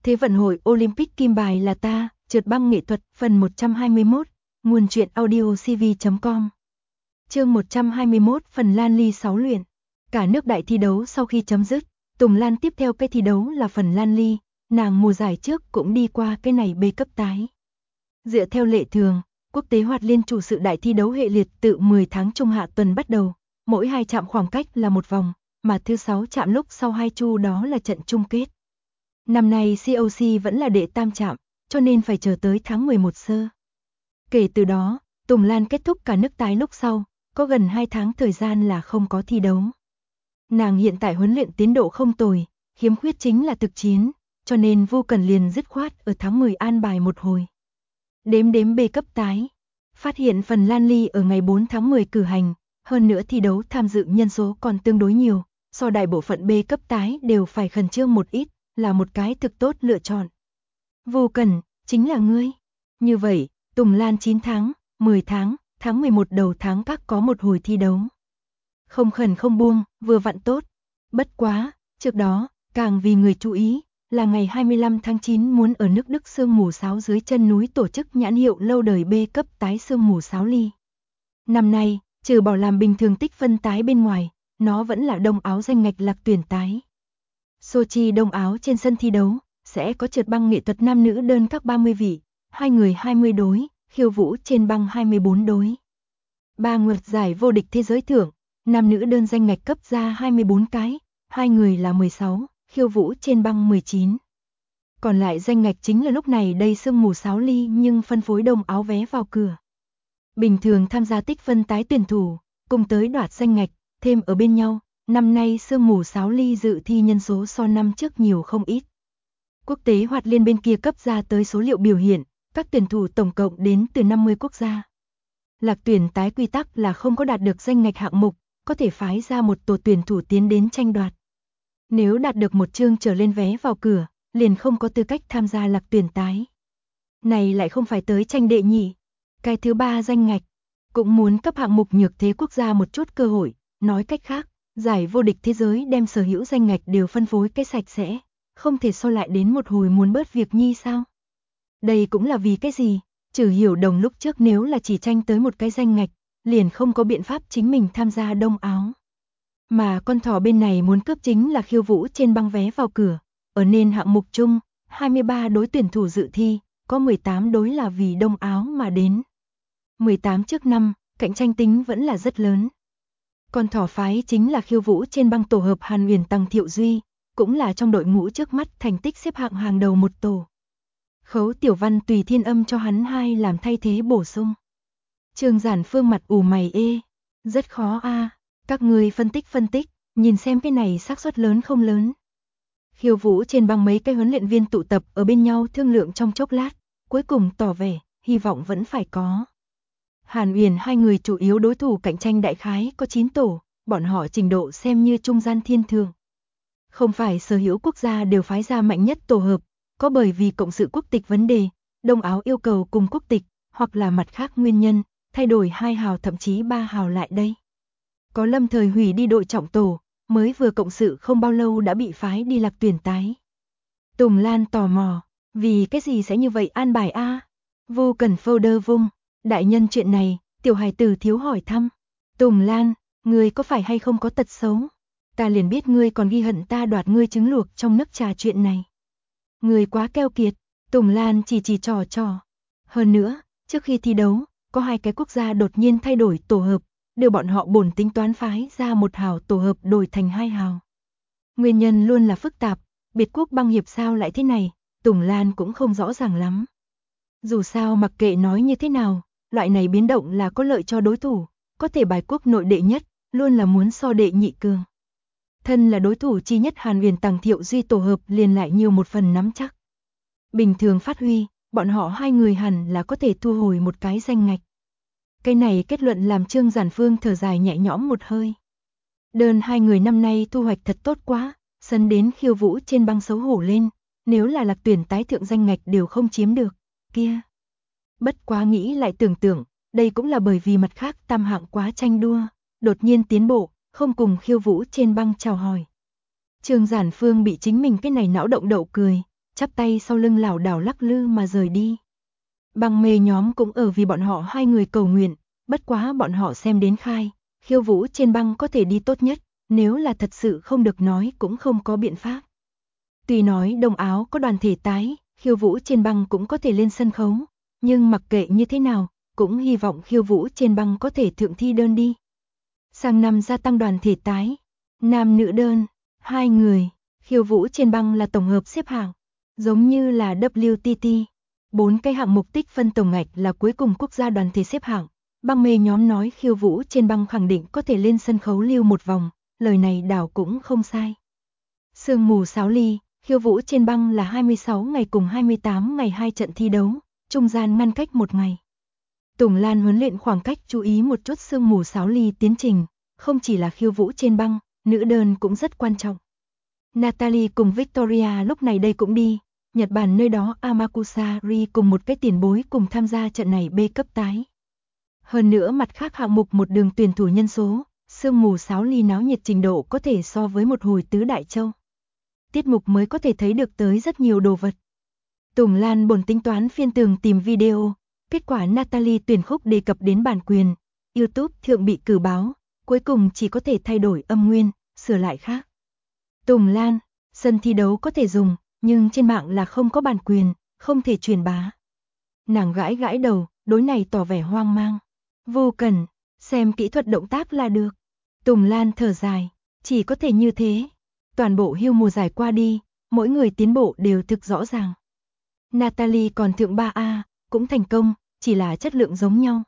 Thế vận hội Olympic kim bài là ta, trượt băng nghệ thuật, phần 121, nguồn truyện audio cv.com. Chương 121, phần Lan Ly 6 luyện. Cả nước đại thi đấu sau khi chấm dứt, Tùng Lan tiếp theo cái thi đấu là phần Lan Ly, nàng mùa giải trước cũng đi qua cái này B cấp tái. Dựa theo lệ thường, quốc tế hoạt liên chủ sự đại thi đấu hệ liệt tự 10 tháng trung hạ tuần bắt đầu, mỗi 2 chạm khoảng cách là một vòng, mà thứ 6 chạm lúc sau 2 chu đó là trận chung kết. Năm nay COC vẫn là đệ tam chạm, cho nên phải chờ tới tháng 11 sơ. Kể từ đó, Tùng Lan kết thúc cả nước tái lúc sau, có gần 2 tháng thời gian là không có thi đấu. Nàng hiện tại huấn luyện tiến độ không tồi, khiếm khuyết chính là thực chiến, cho nên Vu Cẩn liền dứt khoát ở tháng 10 an bài một hồi. Đếm B cấp tái, phát hiện phần Lan Ly ở ngày 4 tháng 10 cử hành, hơn nữa thi đấu tham dự nhân số còn tương đối nhiều, so đại bộ phận B cấp tái đều phải khẩn trương một ít, là một cái thực tốt lựa chọn. Vu Cẩn, chính là ngươi. Như vậy, Tùng Lan 9 tháng, 10 tháng, tháng 11 đầu tháng các có một hồi thi đấu. Không khẩn không buông, vừa vặn tốt. Bất quá, trước đó, càng vì người chú ý, là ngày 25 tháng 9 muốn ở nước Đức sương mù sáo dưới chân núi tổ chức nhãn hiệu lâu đời B cấp tái sương mù sáo ly. Năm nay, trừ bỏ làm bình thường tích phân tái bên ngoài, nó vẫn là đông áo danh ngạch lạc tuyển tái. Sochi đông áo trên sân thi đấu, sẽ có trượt băng nghệ thuật nam nữ đơn các 30 vị, 2 người 20 đối, khiêu vũ trên băng 24 đối. 3 nguyệt giải vô địch thế giới thưởng, nam nữ đơn danh ngạch cấp ra 24 cái, 2 người là 16, khiêu vũ trên băng 19. Còn lại danh ngạch chính là lúc này đây sương mù sáo ly nhưng phân phối đông áo vé vào cửa. Bình thường tham gia tích phân tái tuyển thủ, cùng tới đoạt danh ngạch, thêm ở bên nhau, năm nay sương mù sáo ly dự thi nhân số so năm trước nhiều không ít. Quốc tế hoạt liên bên kia cấp ra tới số liệu biểu hiện, các tuyển thủ tổng cộng đến từ 50 quốc gia. Lạc tuyển tái quy tắc là không có đạt được danh ngạch hạng mục, có thể phái ra một tổ tuyển thủ tiến đến tranh đoạt. Nếu đạt được một chương trở lên vé vào cửa, liền không có tư cách tham gia lạc tuyển tái. Này lại không phải tới tranh đệ nhị. Cái thứ 3 danh ngạch, cũng muốn cấp hạng mục nhược thế quốc gia một chút cơ hội, nói cách khác, giải vô địch thế giới đem sở hữu danh ngạch đều phân phối cái sạch sẽ, không thể so lại đến một hồi muốn bớt việc nhi sao? Đây cũng là vì cái gì? Trừ Hiểu Đồng lúc trước nếu là chỉ tranh tới một cái danh ngạch, liền không có biện pháp chính mình tham gia đông áo. Mà con thỏ bên này muốn cướp chính là khiêu vũ trên băng vé vào cửa, ở nên hạng mục chung, 23 đối tuyển thủ dự thi, có 18 đối là vì đông áo mà đến. 18 trước năm, cạnh tranh tính vẫn là rất lớn. Con thỏ phái chính là khiêu vũ trên băng tổ hợp Hàn Uyển Tăng Thiệu Duy, cũng là trong đội ngũ trước mắt thành tích xếp hạng hàng đầu một tổ. Khấu Tiểu Văn tùy thiên âm cho hắn 2 làm thay thế bổ sung. Trương Giản Phương mặt ủ mày rất khó a, các người phân tích, nhìn xem cái này xác suất lớn không lớn. Khiêu vũ trên băng mấy cái huấn luyện viên tụ tập ở bên nhau thương lượng trong chốc lát, cuối cùng tỏ vẻ, hy vọng vẫn phải có. Hàn Uyển 2 người chủ yếu đối thủ cạnh tranh đại khái có 9 tổ, bọn họ trình độ xem như trung gian thiên thượng. Không phải sở hữu quốc gia đều phái ra mạnh nhất tổ hợp, có bởi vì cộng sự quốc tịch vấn đề, đông áo yêu cầu cùng quốc tịch, hoặc là mặt khác nguyên nhân, thay đổi 2 hào thậm chí 3 hào lại đây. Có lâm thời hủy đi đội trọng tổ, mới vừa cộng sự không bao lâu đã bị phái đi lạc tuyển tái. Tùng Lan tò mò, vì cái gì sẽ như vậy an bài a? Vô cần folder vung, đại nhân chuyện này, tiểu hài tử thiếu hỏi thăm. Tùng Lan, ngươi có phải hay không có tật xấu? Ta liền biết ngươi còn ghi hận ta đoạt ngươi trứng luộc trong nước trà chuyện này. Ngươi quá keo kiệt, Tùng Lan chỉ trò. Hơn nữa, trước khi thi đấu, có 2 cái quốc gia đột nhiên thay đổi tổ hợp, đưa bọn họ bổn tính toán phái ra một hào tổ hợp đổi thành 2 hào. Nguyên nhân luôn là phức tạp, biệt quốc băng hiệp sao lại thế này, Tùng Lan cũng không rõ ràng lắm. Dù sao mặc kệ nói như thế nào, loại này biến động là có lợi cho đối thủ, có thể bài quốc nội đệ nhất, luôn là muốn so đệ nhị cường. Thân là đối thủ chi nhất Hàn Uyển Tăng Thiệu Duy tổ hợp liền lại nhiều một phần nắm chắc. Bình thường phát huy, bọn họ 2 người hẳn là có thể thu hồi một cái danh ngạch. Cái này kết luận làm Trương Giản Phương thở dài nhẹ nhõm một hơi. Đơn 2 người năm nay thu hoạch thật tốt quá, sân đến khiêu vũ trên băng xấu hổ lên, nếu là lạc tuyển tái thượng danh ngạch đều không chiếm được, kia. Bất quá nghĩ lại tưởng tượng, đây cũng là bởi vì mặt khác tam hạng quá tranh đua, đột nhiên tiến bộ, không cùng khiêu vũ trên băng chào hỏi. Trương Giản Phương bị chính mình cái này não động đậu cười, chắp tay sau lưng lảo đảo lắc lư mà rời đi. Băng mê nhóm cũng ở vì bọn họ hai người cầu nguyện, bất quá bọn họ xem đến khai, khiêu vũ trên băng có thể đi tốt nhất, nếu là thật sự không được nói cũng không có biện pháp. Tuy nói Đông Áo có đoàn thể tái, khiêu vũ trên băng cũng có thể lên sân khấu, nhưng mặc kệ như thế nào, cũng hy vọng khiêu vũ trên băng có thể thượng thi đơn đi. Sang năm gia tăng đoàn thể tái, nam nữ đơn, 2 người, khiêu vũ trên băng là tổng hợp xếp hạng, giống như là WTT. 4 cái hạng mục tích phân tổng ngạch là cuối cùng quốc gia đoàn thể xếp hạng. Băng mê nhóm nói khiêu vũ trên băng khẳng định có thể lên sân khấu lưu một vòng, lời này đảo cũng không sai. Sương mù sáo ly, khiêu vũ trên băng là 26 ngày cùng 28 ngày 2 trận thi đấu, trung gian ngăn cách 1 ngày. Tùng Lan huấn luyện khoảng cách chú ý một chút sương mù sáo ly tiến trình, không chỉ là khiêu vũ trên băng, nữ đơn cũng rất quan trọng. Natalie cùng Victoria lúc này đây cũng đi, Nhật Bản nơi đó Amakusa Ri cùng một cái tiền bối cùng tham gia trận này B cấp tái. Hơn nữa mặt khác hạng mục một đường tuyển thủ nhân số, sương mù sáo ly náo nhiệt trình độ có thể so với một hồi tứ đại châu. Tiết mục mới có thể thấy được tới rất nhiều đồ vật. Tùng Lan bồn tính toán phiên tường tìm video, kết quả Natalie tuyển khúc đề cập đến bản quyền, YouTube thượng bị cử báo, cuối cùng chỉ có thể thay đổi âm nguyên, sửa lại khác. Tùng Lan, sân thi đấu có thể dùng, nhưng trên mạng là không có bản quyền, không thể truyền bá. Nàng gãi gãi đầu, đối này tỏ vẻ hoang mang. Vô cần, xem kỹ thuật động tác là được. Tùng Lan thở dài, chỉ có thể như thế. Toàn bộ hưu mùa giải qua đi, mỗi người tiến bộ đều thực rõ ràng. Natalie còn thượng 3A, cũng thành công, chỉ là chất lượng giống nhau.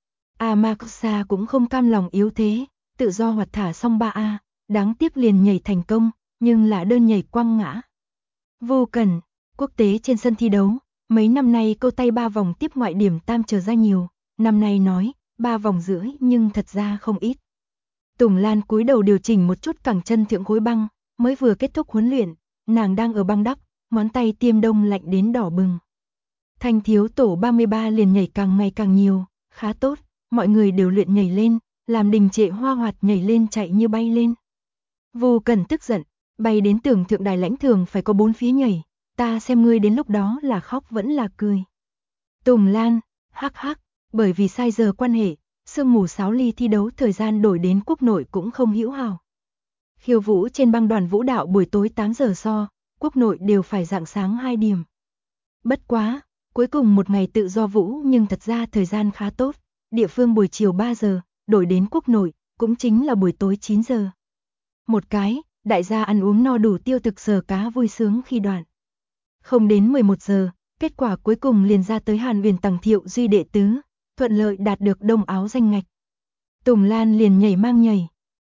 Amakusa cũng không cam lòng yếu thế, tự do hoạt thả xong 3A, đáng tiếc liền nhảy thành công, nhưng là đơn nhảy quăng ngã. Vô cần, quốc tế trên sân thi đấu, mấy năm nay câu tay 3 vòng tiếp ngoại điểm tam trở ra nhiều, năm nay nói, 3 vòng rưỡi nhưng thật ra không ít. Tùng Lan cúi đầu điều chỉnh một chút cẳng chân thượng khối băng, mới vừa kết thúc huấn luyện, nàng đang ở băng đắp, ngón tay tiêm đông lạnh đến đỏ bừng. Thanh thiếu tổ 33 liền nhảy càng ngày càng nhiều, khá tốt, mọi người đều luyện nhảy lên, làm đình trệ hoa hoạt nhảy lên chạy như bay lên. Vô cần tức giận, bay đến tưởng thượng đài lãnh thường phải có 4 phía nhảy, ta xem ngươi đến lúc đó là khóc vẫn là cười. Tùng Lan, hắc hắc, bởi vì sai giờ quan hệ, sương mù sáo ly thi đấu thời gian đổi đến quốc nội cũng không hữu hảo. Khiêu vũ trên băng đoàn vũ đạo buổi tối 8 giờ so, quốc nội đều phải rạng sáng 2 điểm. Bất quá, cuối cùng một ngày tự do vũ nhưng thật ra thời gian khá tốt, địa phương buổi chiều 3 giờ, đổi đến quốc nội, cũng chính là buổi tối 9 giờ. Một cái, đại gia ăn uống no đủ tiêu thực sờ cá vui sướng khi đoạn. Không đến 11 giờ, kết quả cuối cùng liền ra tới Hàn Uyển Tằng Thiệu Duy đệ tứ, thuận lợi đạt được Đông Áo danh ngạch. Tùng Lan liền nhảy mang nhảy.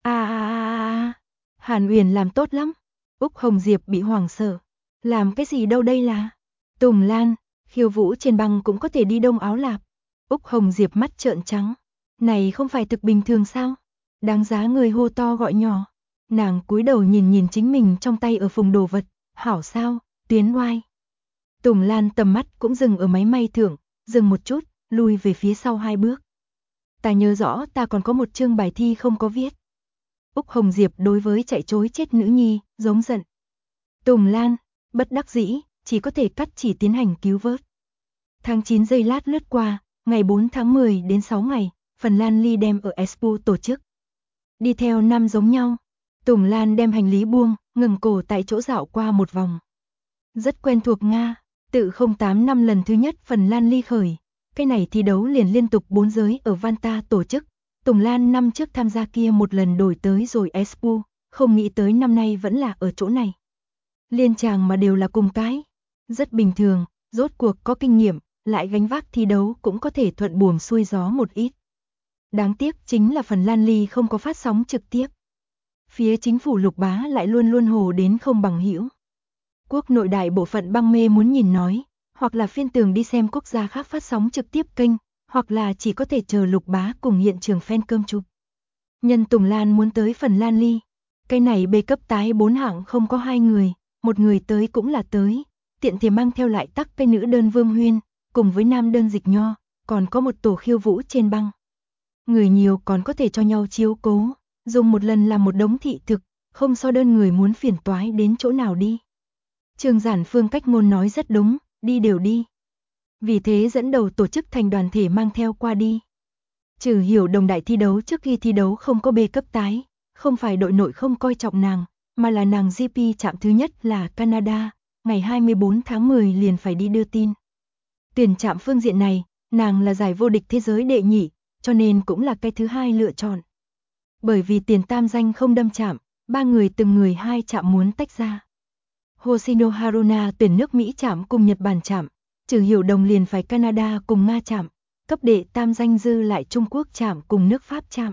Hàn Uyển làm tốt lắm. Úc Hồng Diệp bị hoảng sợ. Làm cái gì đâu đây là? Tùng Lan, khiêu vũ trên băng cũng có thể đi Đông Áo lạp. Úc Hồng Diệp mắt trợn trắng. Này không phải thực bình thường sao? Đáng giá người hô to gọi nhỏ. Nàng cúi đầu nhìn nhìn chính mình trong tay ở phùng đồ vật. Hảo sao, tuyến oai. Tùng Lan tầm mắt cũng dừng ở máy may thưởng, dừng một chút, lùi về phía sau 2 bước. Ta nhớ rõ ta còn có một chương bài thi không có viết. Úc Hồng Diệp đối với chạy trối chết nữ nhi, giống giận. Tùng Lan, bất đắc dĩ, chỉ có thể cắt chỉ tiến hành cứu vớt. Tháng 9 giây lát lướt qua, ngày 4 tháng 10 đến 6 ngày, Phần Lan Ly đem ở Expo tổ chức. Đi theo năm giống nhau, Tùng Lan đem hành lý buông, ngừng cổ tại chỗ dạo qua một vòng. Rất quen thuộc Nga, tự 08 năm lần thứ nhất Phần Lan Ly khởi, cái này thi đấu liền liên tục 4 giới ở Vanta tổ chức. Tùng Lan năm trước tham gia kia một lần đổi tới rồi Expo, không nghĩ tới năm nay vẫn là ở chỗ này. Liên tràng mà đều là cùng cái, rất bình thường, rốt cuộc có kinh nghiệm, lại gánh vác thi đấu cũng có thể thuận buồm xuôi gió một ít. Đáng tiếc chính là Phần Lan Ly không có phát sóng trực tiếp. Phía chính phủ Lục Bá lại luôn luôn hồ đến không bằng hữu. Quốc nội đại bộ phận băng mê muốn nhìn nói, hoặc là phiên tường đi xem quốc gia khác phát sóng trực tiếp kênh, hoặc là chỉ có thể chờ Lục Bá cùng hiện trường fan cơm chụp. Nhân Tùng Lan muốn tới Phần Lan Ly, cái này bê cấp tái 4 hạng không có 2 người, một người tới cũng là tới, tiện thể mang theo lại tắc cái nữ đơn Vương Huyên, cùng với nam đơn Dịch Nho, còn có một tổ khiêu vũ trên băng. Người nhiều còn có thể cho nhau chiếu cố, dùng một lần làm một đống thị thực, không so đơn người muốn phiền toái đến chỗ nào đi. Trương Giản Phương cách ngôn nói rất đúng, đi đều đi. Vì thế dẫn đầu tổ chức thành đoàn thể mang theo qua đi. Trừ Hiểu Đồng đại thi đấu trước khi thi đấu không có B cấp tái, không phải đội nội không coi trọng nàng, mà là nàng GP chạm thứ nhất là Canada, ngày 24 tháng 10 liền phải đi đưa tin. Tuyển chạm phương diện này, nàng là giải vô địch thế giới đệ nhị, cho nên cũng là cái thứ hai lựa chọn. Bởi vì tiền tam danh không đâm chạm, ba người từng người hai chạm muốn tách ra. Hoshino Haruna tuyển nước Mỹ chạm cùng Nhật Bản chạm, Trừ Hiểu Đồng liền phải Canada cùng Nga chạm, cấp đệ tam danh dư lại Trung Quốc chạm cùng nước Pháp chạm.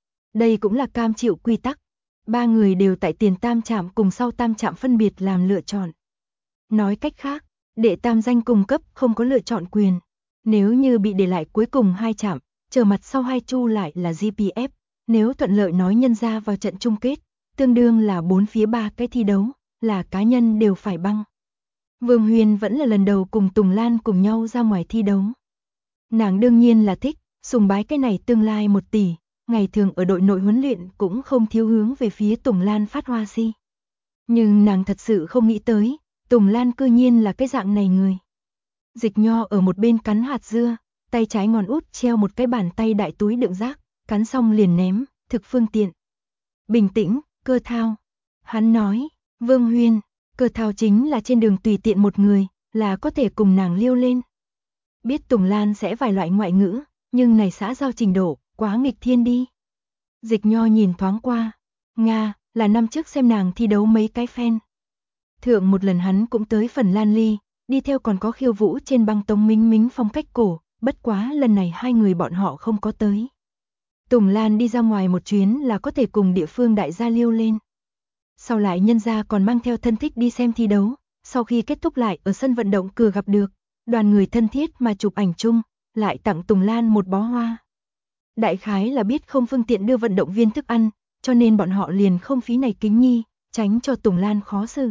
Đây cũng là cam chịu quy tắc, ba người đều tại tiền tam chạm cùng sau tam chạm phân biệt làm lựa chọn. Nói cách khác, đệ tam danh cùng cấp không có lựa chọn quyền. Nếu như bị để lại cuối cùng hai chạm, chờ mặt sau hai chu lại là GPF, nếu thuận lợi nói nhân ra vào trận chung kết, tương đương là 4 phía 3 cái thi đấu, là cá nhân đều phải băng. Vương Huyền vẫn là lần đầu cùng Tùng Lan cùng nhau ra ngoài thi đấu. Nàng đương nhiên là thích, sùng bái cái này tương lai 1 tỷ, ngày thường ở đội nội huấn luyện cũng không thiếu hướng về phía Tùng Lan phát hoa si. Nhưng nàng thật sự không nghĩ tới, Tùng Lan cư nhiên là cái dạng này người. Dịch Nho ở một bên cắn hạt dưa, tay trái ngón út treo một cái bàn tay đại túi đựng rác, cắn xong liền ném, thực phương tiện. Bình tĩnh, Cơ Thao. Hắn nói, Vương Huyên, Cơ Thao chính là trên đường tùy tiện một người, là có thể cùng nàng liêu lên. Biết Tùng Lan sẽ vài loại ngoại ngữ, nhưng này xã giao trình độ, quá nghịch thiên đi. Dịch Nho nhìn thoáng qua, Nga, là năm trước xem nàng thi đấu mấy cái fan. Thượng một lần hắn cũng tới Phần Lan Ly, đi theo còn có khiêu vũ trên băng Tống Mính Mính phong cách cổ, bất quá lần này hai người bọn họ không có tới. Tùng Lan đi ra ngoài một chuyến là có thể cùng địa phương đại gia liêu lên. Sau lại nhân gia còn mang theo thân thích đi xem thi đấu, sau khi kết thúc lại ở sân vận động cửa gặp được, đoàn người thân thiết mà chụp ảnh chung, lại tặng Tùng Lan một bó hoa. Đại khái là biết không phương tiện đưa vận động viên thức ăn, cho nên bọn họ liền không phí này kính nhi, tránh cho Tùng Lan khó xử.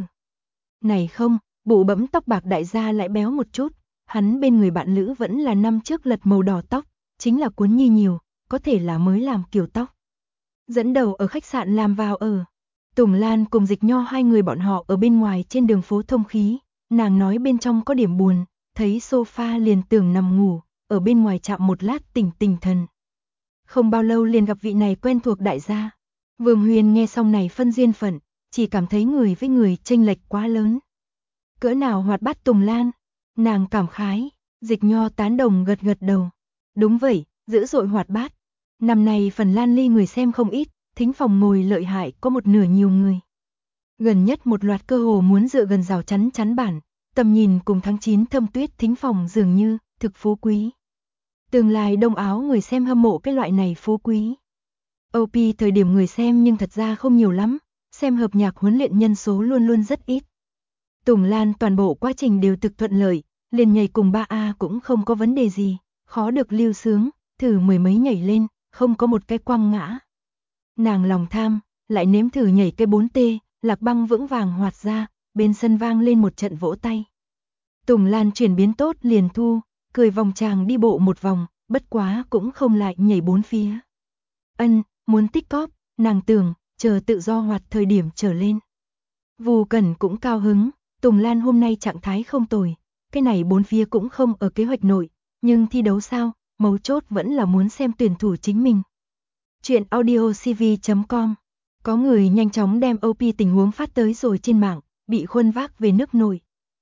Này không, bụ bẫm tóc bạc đại gia lại béo một chút, hắn bên người bạn lữ vẫn là năm trước lật màu đỏ tóc, chính là cuốn nhi nhiều, có thể là mới làm kiểu tóc. Dẫn đầu ở khách sạn làm vào ở. Tùng Lan cùng Dịch Nho hai người bọn họ ở bên ngoài trên đường phố thông khí, nàng nói bên trong có điểm buồn, thấy sofa liền tưởng nằm ngủ, ở bên ngoài chạm một lát tỉnh tỉnh thần. Không bao lâu liền gặp vị này quen thuộc đại gia. Vương Huyền nghe xong này phân duyên phận, chỉ cảm thấy người với người chênh lệch quá lớn. Cỡ nào hoạt bát Tùng Lan, nàng cảm khái, Dịch Nho tán đồng gật gật đầu. Đúng vậy, dữ dội hoạt bát. Năm nay Phần Lan Ly người xem không ít, thính phòng ngồi lợi hại có một nửa nhiều người. Gần nhất một loạt cơ hồ muốn dựa gần rào chắn chắn bản, tầm nhìn cùng tháng 9 thâm tuyết thính phòng dường như thực phú quý. Tương lai đông áo người xem hâm mộ cái loại này phú quý. OP thời điểm người xem nhưng thật ra không nhiều lắm, xem hợp nhạc huấn luyện nhân số luôn luôn rất ít. Tùng Lan toàn bộ quá trình đều thực thuận lợi, liền nhảy cùng 3A cũng không có vấn đề gì, khó được lưu sướng, thử mười mấy nhảy lên, không có một cái quăng ngã. Nàng lòng tham, lại nếm thử nhảy cái 4T, Lạc Băng vững vàng hoạt ra, bên sân vang lên một trận vỗ tay. Tùng Lan chuyển biến tốt liền thu, cười vòng tràng đi bộ một vòng, bất quá cũng không lại nhảy 4 phía. Muốn tích cóp, nàng tưởng, chờ tự do hoạt thời điểm trở lên. Vù Cẩn cũng cao hứng, Tùng Lan hôm nay trạng thái không tồi, cái này 4 phía cũng không ở kế hoạch nội, nhưng thi đấu sao, mấu chốt vẫn là muốn xem tuyển thủ chính mình. Chuyện audiocv.com. Có người nhanh chóng đem OP tình huống phát tới rồi trên mạng, bị khuân vác về nước nội.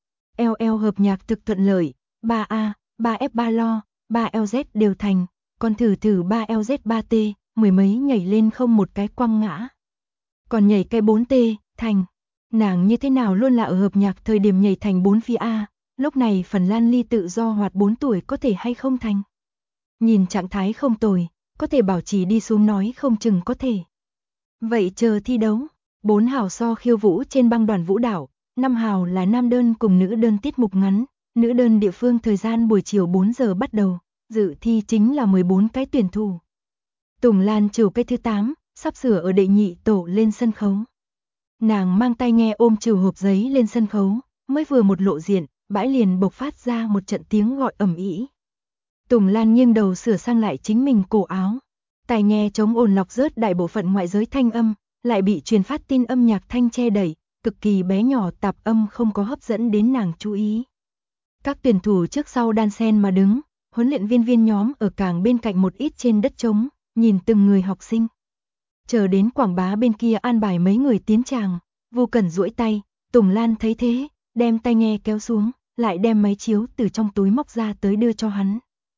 LL hợp nhạc thực thuận lợi, 3A, 3F3 lo, 3LZ đều thành, còn thử 3LZ3T, mười mấy nhảy lên không một cái quăng ngã. Còn nhảy cái 4T, thành. Nàng như thế nào luôn là ở hợp nhạc thời điểm nhảy thành 4 phía A, lúc này Phần Lan Ly tự do hoạt 4 tuổi có thể hay không thành. Nhìn trạng thái không tồi, có thể bảo trì đi xuống nói không chừng có thể. Vậy chờ thi đấu, 4 hào so khiêu vũ trên băng đoàn vũ đảo, 5 hào là nam đơn cùng nữ đơn tiết mục ngắn, nữ đơn địa phương thời gian buổi chiều 4 giờ bắt đầu, dự thi chính là 14 cái tuyển thủ. Tùng Lan trừ cái thứ 8, sắp sửa ở đệ nhị tổ lên sân khấu. Nàng mang tai nghe ôm trừ hộp giấy lên sân khấu, mới vừa một lộ diện, bãi liền bộc phát ra một trận tiếng gọi ầm ĩ. Tùng Lan nghiêng đầu sửa sang lại chính mình cổ áo. Tai nghe chống ồn lọc rớt đại bộ phận ngoại giới thanh âm, lại bị truyền phát tin âm nhạc thanh che đẩy, cực kỳ bé nhỏ, tạp âm không có hấp dẫn đến nàng chú ý. Các tuyển thủ trước sau đan xen mà đứng, huấn luyện viên nhóm ở càng bên cạnh một ít trên đất trống, nhìn từng người học sinh. Chờ đến quảng bá bên kia an bài mấy người tiến tràng, Vu Cẩn duỗi tay, Tùng Lan thấy thế, đem tai nghe kéo xuống, lại đem máy chiếu từ trong túi móc ra tới đưa cho hắn.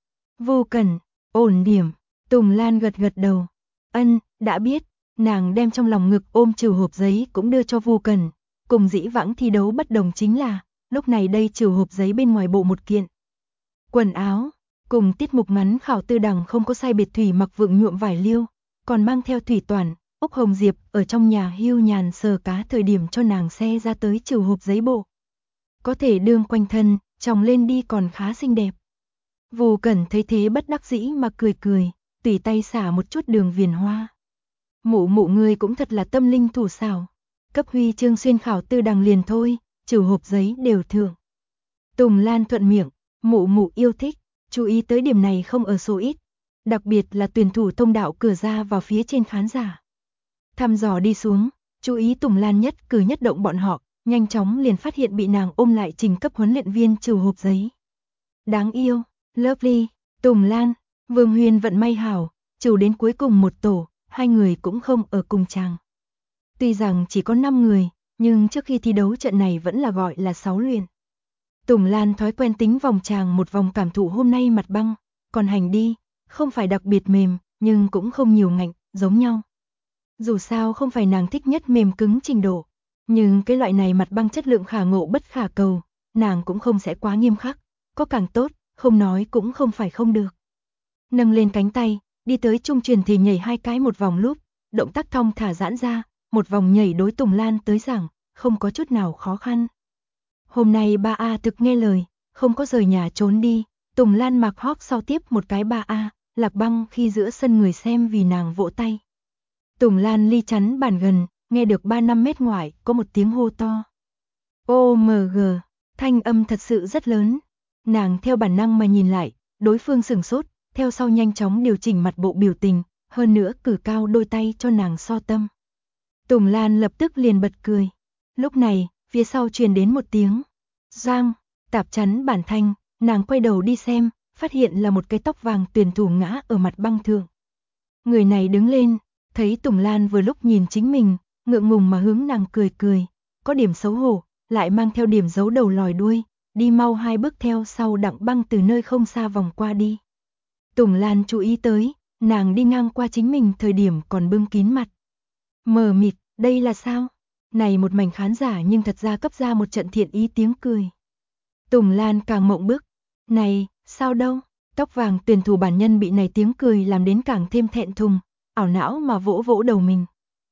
Vu Cẩn, ổn điểm, Tùng Lan gật gật đầu. Ân, đã biết, nàng đem trong lòng ngực ôm trừu hộp giấy cũng đưa cho Vu Cẩn. Cùng dĩ vãng thi đấu bất đồng chính là, lúc này đây trừu hộp giấy bên ngoài bộ một kiện quần áo, cùng tiết mục ngắn khảo tư đẳng không có sai biệt, thủy mặc vượng nhuộm vải liêu, còn mang theo thủy toàn. Úc Hồng Diệp ở trong nhà hưu nhàn sờ cá thời điểm cho nàng xe ra tới trừu hộp giấy bộ. Có thể đương quanh thân, tròng lên đi còn khá xinh đẹp. Vu Cẩn thấy thế bất đắc dĩ mà cười cười, tùy tay xả một chút đường viền hoa. Mụ mụ người cũng thật là tâm linh thủ xảo. Cấp huy chương xuyên khảo tư đằng liền thôi, trừ hộp giấy đều thưởng. Tùng Lan thuận miệng, mụ mụ yêu thích, chú ý tới điểm này không ở số ít. Đặc biệt là tuyển thủ thông đạo cửa ra vào phía trên khán giả. Thăm dò đi xuống, chú ý Tùng Lan nhất cử nhất động bọn họ, nhanh chóng liền phát hiện bị nàng ôm lại trình cấp huấn luyện viên trừ hộp giấy. Đáng yêu, lovely, Tùng Lan, Vương Huyên vận may hảo, trừ đến cuối cùng một tổ, hai người cũng không ở cùng chàng. Tuy rằng chỉ có 5 người, nhưng trước khi thi đấu trận này vẫn là gọi là 6 luyện. Tùng Lan thói quen tính vòng tràng một vòng cảm thụ hôm nay mặt băng, còn hành đi, không phải đặc biệt mềm, nhưng cũng không nhiều ngạnh, giống nhau. Dù sao không phải nàng thích nhất mềm cứng trình độ, nhưng cái loại này mặt băng chất lượng khả ngộ bất khả cầu, nàng cũng không sẽ quá nghiêm khắc, có càng tốt, không nói cũng không phải không được. Nâng lên cánh tay, đi tới trung truyền thì nhảy 2 cái một vòng loop, động tác thong thả giãn ra, một vòng nhảy đối Tùng Lan tới giảng, không có chút nào khó khăn. Hôm nay 3A thực nghe lời, không có rời nhà trốn đi, Tùng Lan mặc hóp sau tiếp một cái 3A, lạc băng khi giữa sân người xem vì nàng vỗ tay. Tùng Lan ly chắn bàn gần, nghe được 3-5 mét ngoài, có một tiếng hô to. OMG, thanh âm thật sự rất lớn. Nàng theo bản năng mà nhìn lại, đối phương sửng sốt, theo sau nhanh chóng điều chỉnh mặt bộ biểu tình, hơn nữa cử cao đôi tay cho nàng so tâm. Tùng Lan lập tức liền bật cười. Lúc này, phía sau truyền đến một tiếng giang, tạp chắn bản thanh, nàng quay đầu đi xem, phát hiện là một cái tóc vàng tuyển thủ ngã ở mặt băng thượng. Người này đứng lên, thấy Tùng Lan vừa lúc nhìn chính mình, ngượng ngùng mà hướng nàng cười cười, có điểm xấu hổ, lại mang theo điểm giấu đầu lòi đuôi, đi mau 2 bước theo sau Đặng Băng từ nơi không xa vòng qua đi. Tùng Lan chú ý tới, nàng đi ngang qua chính mình thời điểm còn bưng kín mặt. Mờ mịt, đây là sao? Này một mảnh khán giả nhưng thật ra cấp ra một trận thiện ý tiếng cười. Tùng Lan càng mộng bức. Này, sao đâu? Tóc vàng tuyển thủ bản nhân bị này tiếng cười làm đến càng thêm thẹn thùng, ảo não mà vỗ vỗ đầu mình.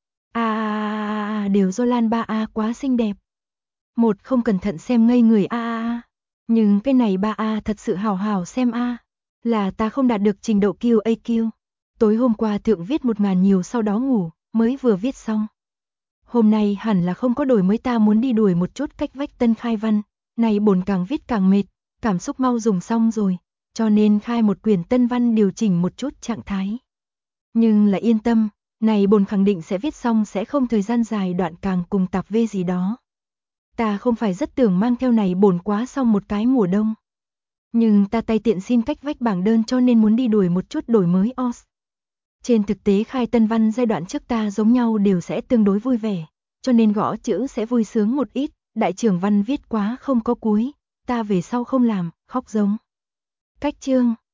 Đều do Lan 3A quá xinh đẹp. Một không cẩn thận xem ngây người nhưng cái này 3A thật sự hào hào xem là ta không đạt được trình độ QAQ. Tối hôm qua thượng viết 1000 nhiều sau đó ngủ, mới vừa viết xong. Hôm nay hẳn là không có đổi mới, ta muốn đi đuổi một chút cách vách tân khai văn, này bổn càng viết càng mệt, cảm xúc mau dùng xong rồi, cho nên khai một quyển tân văn điều chỉnh một chút trạng thái. Nhưng là yên tâm, này bổn khẳng định sẽ viết xong, sẽ không thời gian dài đoạn càng cùng tạp vê gì đó. Ta không phải rất tưởng mang theo này bổn quá xong một cái mùa đông. Nhưng ta tay tiện xin cách vách bảng đơn cho nên muốn đi đuổi một chút đổi mới OS. Trên thực tế khai tân văn giai đoạn trước ta giống nhau đều sẽ tương đối vui vẻ, cho nên gõ chữ sẽ vui sướng một ít, đại trưởng văn viết quá không có cuối, ta về sau không làm, khóc giống. Cách chương